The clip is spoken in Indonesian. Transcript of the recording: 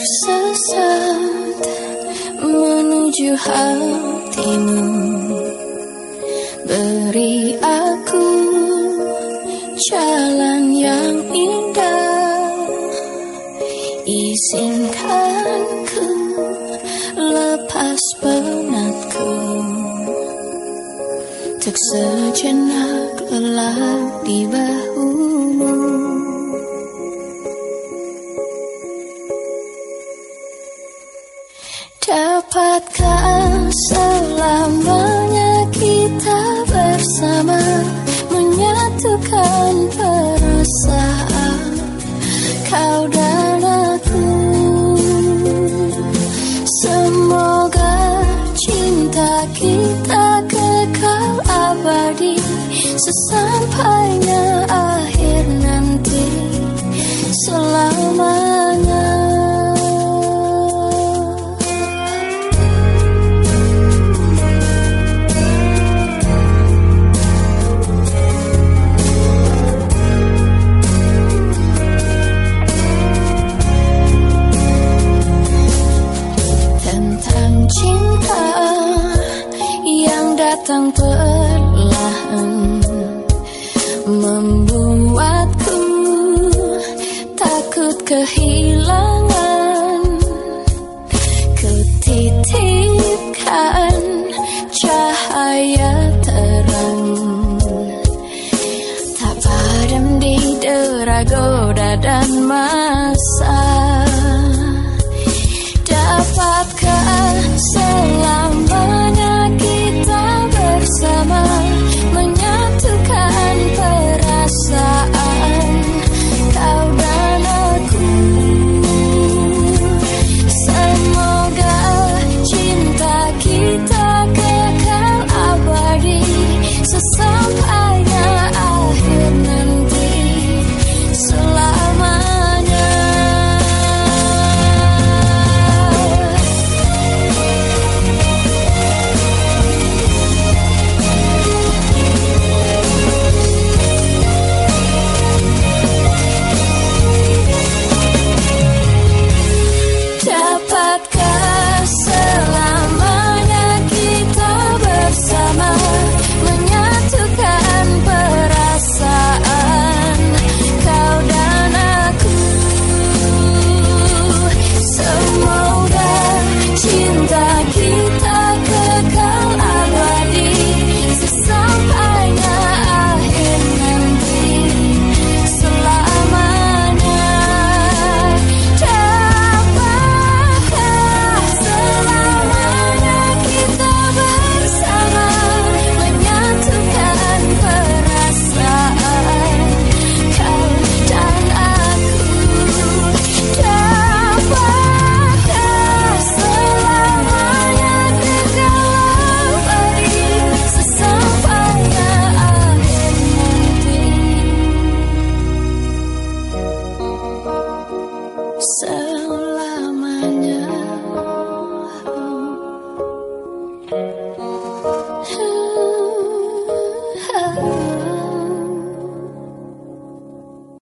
tersesat menuju hatimu. Beri aku jalan yang indah, izinkan ku lepas penatku, untuk sejenak lelap di bahumu. Dapatkah selamanya kita bersama, menyatukan perasaan kau dan aku. Semoga cinta kita kekal abadi, sesampainya akhir nanti, selamanya. Cinta yang datang perlahan membuatku takut kehilangan. Kutitipkan cahaya terang, tak padam di dera goda dan masa. Dapatkah selama